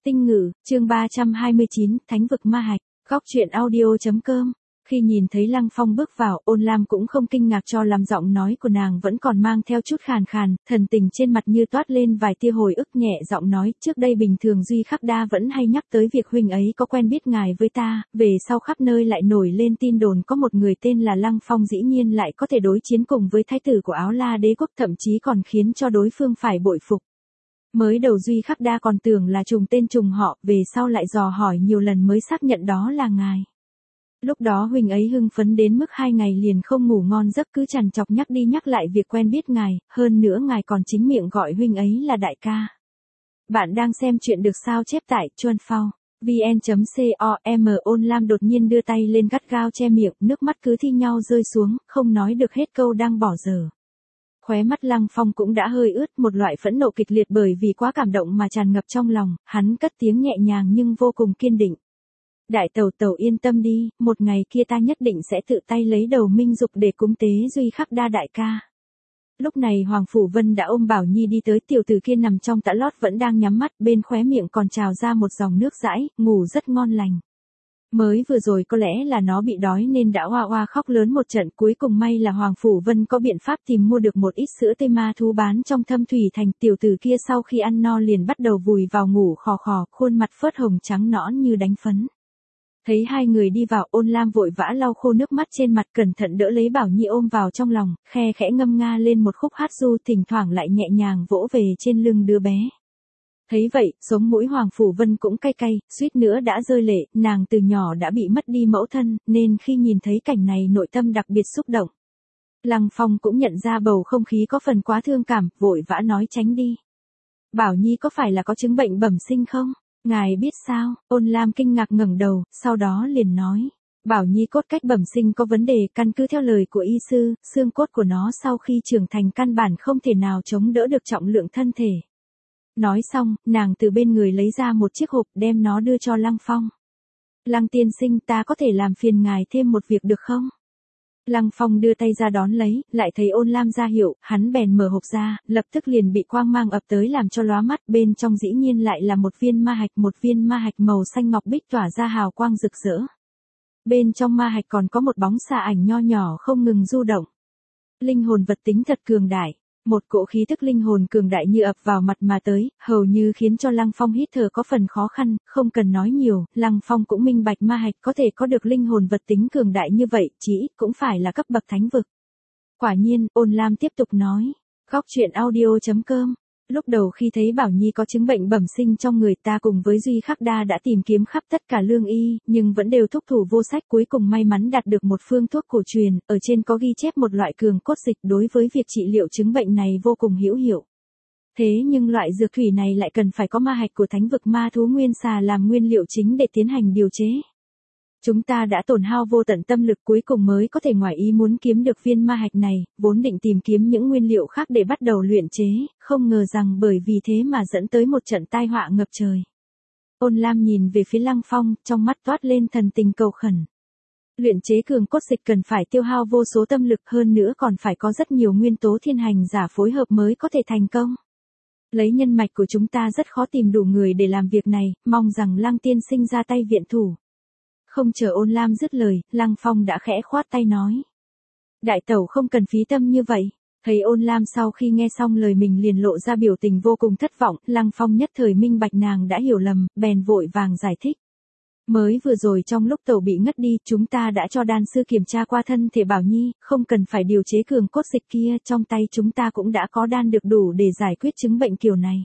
Tinh Ngữ, chương 329, Thánh vực ma hạch, góc truyện audio.com. Khi nhìn thấy Lăng Phong bước vào, Ôn Lam cũng không kinh ngạc cho lắm, giọng nói của nàng vẫn còn mang theo chút khàn khàn, thần tình trên mặt như toát lên vài tia hồi ức, nhẹ giọng nói, trước đây bình thường Duy Khắc Đa vẫn hay nhắc tới việc huynh ấy có quen biết ngài với ta, về sau khắp nơi lại nổi lên tin đồn có một người tên là Lăng Phong dĩ nhiên lại có thể đối chiến cùng với thái tử của Áo La đế quốc, thậm chí còn khiến cho đối phương phải bội phục. Mới đầu Duy Khắc Đa còn tưởng là trùng tên trùng họ, về sau lại dò hỏi nhiều lần mới xác nhận đó là ngài. Lúc đó huynh ấy hưng phấn đến mức 2 ngày liền không ngủ ngon giấc, cứ trằn trọc nhắc đi nhắc lại việc quen biết ngài, hơn nữa ngài còn chính miệng gọi huynh ấy là đại ca. Bạn đang xem chuyện được sao chép tại Chuan Phao, vn.com. Ôn Lam đột nhiên đưa tay lên gắt gao che miệng, nước mắt cứ thi nhau rơi xuống, không nói được hết câu đang bỏ dở. Khóe mắt Lăng Phong cũng đã hơi ướt, một loại phẫn nộ kịch liệt bởi vì quá cảm động mà tràn ngập trong lòng, hắn cất tiếng nhẹ nhàng nhưng vô cùng kiên định. Đại tẩu tẩu yên tâm đi, một ngày kia ta nhất định sẽ tự tay lấy đầu Minh Dục để cúng tế Duy Khắc Đa đại ca. Lúc này Hoàng Phủ Vân đã ôm Bảo Nhi đi tới, tiểu tử kia nằm trong tã lót vẫn đang nhắm mắt, bên khóe miệng còn trào ra một dòng nước dãi, ngủ rất ngon lành. Mới vừa rồi có lẽ là nó bị đói nên đã oa oa khóc lớn một trận, cuối cùng may là Hoàng Phủ Vân có biện pháp tìm mua được một ít sữa tê ma thú bán trong Thâm Thủy Thành. Tiểu tử kia sau khi ăn no liền bắt đầu vùi vào ngủ khò khò, khuôn mặt phớt hồng trắng nõn như đánh phấn. Thấy hai người đi vào, Ôn Lam vội vã lau khô nước mắt trên mặt, cẩn thận đỡ lấy Bảo Nhi ôm vào trong lòng, khe khẽ ngâm nga lên một khúc hát ru, thỉnh thoảng lại nhẹ nhàng vỗ về trên lưng đứa bé. Thấy vậy, sống mũi Hoàng Phủ Vân cũng cay cay, suýt nữa đã rơi lệ, nàng từ nhỏ đã bị mất đi mẫu thân, nên khi nhìn thấy cảnh này nội tâm đặc biệt xúc động. Lăng Phong cũng nhận ra bầu không khí có phần quá thương cảm, vội vã nói tránh đi. Bảo Nhi có phải là có chứng bệnh bẩm sinh không? Ngài biết sao? Ôn Lam kinh ngạc ngẩng đầu, sau đó liền nói. Bảo Nhi cốt cách bẩm sinh có vấn đề, căn cứ theo lời của y sư, xương cốt của nó sau khi trưởng thành căn bản không thể nào chống đỡ được trọng lượng thân thể. Nói xong, nàng từ bên người lấy ra một chiếc hộp, đem nó đưa cho Lăng Phong. Lăng tiên sinh, ta có thể làm phiền ngài thêm một việc được không? Lăng Phong đưa tay ra đón lấy, lại thấy Ôn Lam ra hiệu, hắn bèn mở hộp ra, lập tức liền bị quang mang ập tới làm cho lóa mắt, bên trong dĩ nhiên lại là một viên ma hạch màu xanh ngọc bích tỏa ra hào quang rực rỡ. Bên trong ma hạch còn có một bóng xà ảnh nho nhỏ không ngừng du động. Linh hồn vật tính thật cường đại. Một cỗ khí tức linh hồn cường đại như ập vào mặt mà tới, hầu như khiến cho Lăng Phong hít thở có phần khó khăn, không cần nói nhiều, Lăng Phong cũng minh bạch ma hạch có thể có được linh hồn vật tính cường đại như vậy, chỉ ít cũng phải là cấp bậc thánh vực. Quả nhiên, Ôn Lam tiếp tục nói, góc truyện audio.com. Lúc đầu khi thấy Bảo Nhi có chứng bệnh bẩm sinh trong người, ta cùng với Duy Khắc Đa đã tìm kiếm khắp tất cả lương y, nhưng vẫn đều thúc thủ vô sách, cuối cùng may mắn đạt được một phương thuốc cổ truyền, ở trên có ghi chép một loại cường cốt dịch đối với việc trị liệu chứng bệnh này vô cùng hữu hiệu. Thế nhưng loại dược thủy này lại cần phải có ma hạch của thánh vực ma thú nguyên xà làm nguyên liệu chính để tiến hành điều chế. Chúng ta đã tổn hao vô tận tâm lực cuối cùng mới có thể ngoài ý muốn kiếm được viên ma hạch này, vốn định tìm kiếm những nguyên liệu khác để bắt đầu luyện chế, không ngờ rằng bởi vì thế mà dẫn tới một trận tai họa ngập trời. Ôn Lam nhìn về phía Lăng Phong, trong mắt toát lên thần tình cầu khẩn. Luyện chế cường cốt dịch cần phải tiêu hao vô số tâm lực, hơn nữa còn phải có rất nhiều nguyên tố thiên hành giả phối hợp mới có thể thành công. Lấy nhân mạch của chúng ta rất khó tìm đủ người để làm việc này, mong rằng Lăng tiên sinh ra tay viện thủ. Không chờ Ôn Lam dứt lời, Lăng Phong đã khẽ khoát tay nói. Đại tẩu không cần phí tâm như vậy. Thấy Ôn Lam sau khi nghe xong lời mình liền lộ ra biểu tình vô cùng thất vọng, Lăng Phong nhất thời minh bạch nàng đã hiểu lầm, bèn vội vàng giải thích. Mới vừa rồi trong lúc tẩu bị ngất đi, chúng ta đã cho đan sư kiểm tra qua thân thể Bảo Nhi, không cần phải điều chế cường cốt dịch kia, trong tay chúng ta cũng đã có đan được đủ để giải quyết chứng bệnh kiểu này.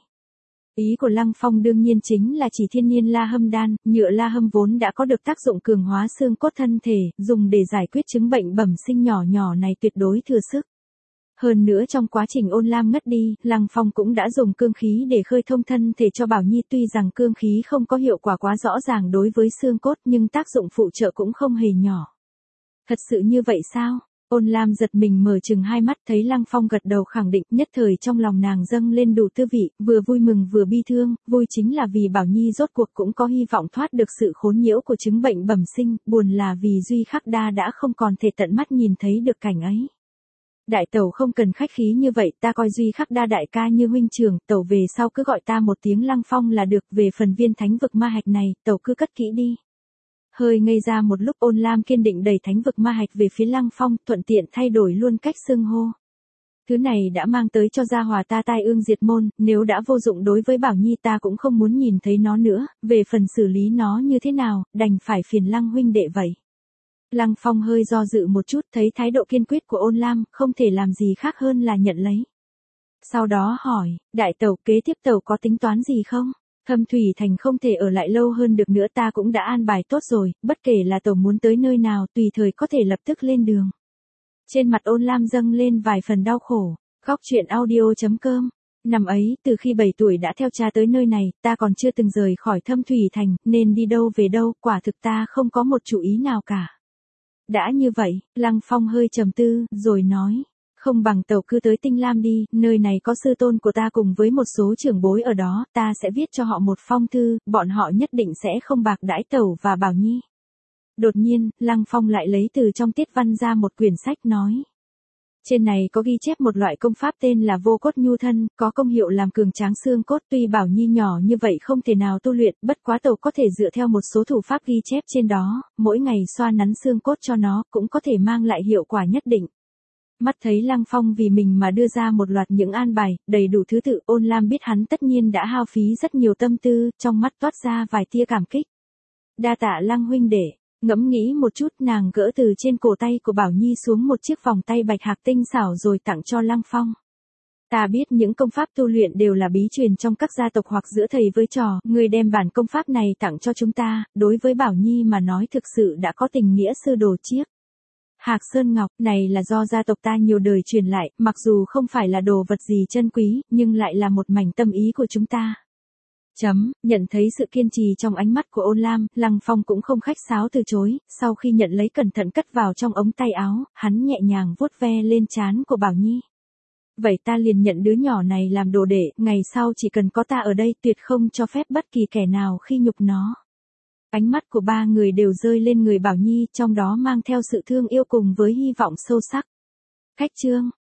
Ý của Lăng Phong đương nhiên chính là chỉ thiên nhiên la hâm đan, nhựa la hâm vốn đã có được tác dụng cường hóa xương cốt thân thể, dùng để giải quyết chứng bệnh bẩm sinh nhỏ nhỏ này tuyệt đối thừa sức. Hơn nữa trong quá trình Ôn Lam ngất đi, Lăng Phong cũng đã dùng cương khí để khơi thông thân thể cho Bảo Nhi, tuy rằng cương khí không có hiệu quả quá rõ ràng đối với xương cốt nhưng tác dụng phụ trợ cũng không hề nhỏ. Thật sự như vậy sao? Ôn Lam giật mình mở trừng hai mắt, thấy Lăng Phong gật đầu khẳng định, nhất thời trong lòng nàng dâng lên đủ tư vị, vừa vui mừng vừa bi thương, vui chính là vì Bảo Nhi rốt cuộc cũng có hy vọng thoát được sự khốn nhiễu của chứng bệnh bẩm sinh, buồn là vì Duy Khắc Đa đã không còn thể tận mắt nhìn thấy được cảnh ấy. Đại tẩu không cần khách khí như vậy, ta coi Duy Khắc Đa đại ca như huynh trưởng, tẩu về sau cứ gọi ta một tiếng Lăng Phong là được, về phần viên thánh vực ma hạch này, tẩu cứ cất kỹ đi. Hơi ngây ra một lúc, Ôn Lam kiên định đẩy thánh vực ma hạch về phía Lăng Phong, thuận tiện thay đổi luôn cách xưng hô. Thứ này đã mang tới cho gia hòa ta tai ương diệt môn, nếu đã vô dụng đối với Bảo Nhi ta cũng không muốn nhìn thấy nó nữa, về phần xử lý nó như thế nào, đành phải phiền Lăng huynh đệ vậy. Lăng Phong hơi do dự một chút, thấy thái độ kiên quyết của Ôn Lam, không thể làm gì khác hơn là nhận lấy. Sau đó hỏi, đại tẩu, kế tiếp tẩu có tính toán gì không? Thâm Thủy Thành không thể ở lại lâu hơn được nữa, ta cũng đã an bài tốt rồi, bất kể là tẩu muốn tới nơi nào, tùy thời có thể lập tức lên đường. Trên mặt Ôn Lam dâng lên vài phần đau khổ. Góc truyện audio.com. Năm ấy, từ khi 7 tuổi đã theo cha tới nơi này, ta còn chưa từng rời khỏi Thâm Thủy Thành, nên đi đâu về đâu, quả thực ta không có một chủ ý nào cả. Đã như vậy, Lăng Phong hơi trầm tư, rồi nói, không bằng tẩu cứ tới Tinh Lam đi, nơi này có sư tôn của ta cùng với một số trưởng bối ở đó, ta sẽ viết cho họ một phong thư, bọn họ nhất định sẽ không bạc đãi tẩu và Bảo Nhi. Đột nhiên, Lăng Phong lại lấy từ trong tiết văn ra một quyển sách nói. Trên này có ghi chép một loại công pháp tên là vô cốt nhu thân, có công hiệu làm cường tráng xương cốt, tuy Bảo Nhi nhỏ như vậy không thể nào tu luyện, bất quá tẩu có thể dựa theo một số thủ pháp ghi chép trên đó, mỗi ngày xoa nắn xương cốt cho nó, cũng có thể mang lại hiệu quả nhất định. Mắt thấy Lăng Phong vì mình mà đưa ra một loạt những an bài, đầy đủ thứ tự, Ôn Lam biết hắn tất nhiên đã hao phí rất nhiều tâm tư, trong mắt toát ra vài tia cảm kích. Đa tạ Lăng huynh đệ. Ngẫm nghĩ một chút, nàng gỡ từ trên cổ tay của Bảo Nhi xuống một chiếc vòng tay bạch hạc tinh xảo rồi tặng cho Lăng Phong. Ta biết những công pháp tu luyện đều là bí truyền trong các gia tộc hoặc giữa thầy với trò, người đem bản công pháp này tặng cho chúng ta, đối với Bảo Nhi mà nói thực sự đã có tình nghĩa sư đồ chiếc. Hạc Sơn Ngọc này là do gia tộc ta nhiều đời truyền lại, mặc dù không phải là đồ vật gì chân quý, nhưng lại là một mảnh tâm ý của chúng ta. Nhận thấy sự kiên trì trong ánh mắt của Ôn Lam, Lăng Phong cũng không khách sáo từ chối, sau khi nhận lấy cẩn thận cất vào trong ống tay áo, hắn nhẹ nhàng vuốt ve lên trán của Bảo Nhi. Vậy ta liền nhận đứa nhỏ này làm đồ đệ, ngày sau chỉ cần có ta ở đây, tuyệt không cho phép bất kỳ kẻ nào khi nhục nó. Ánh mắt của ba người đều rơi lên người Bảo Nhi, trong đó mang theo sự thương yêu cùng với hy vọng sâu sắc. Khách chương.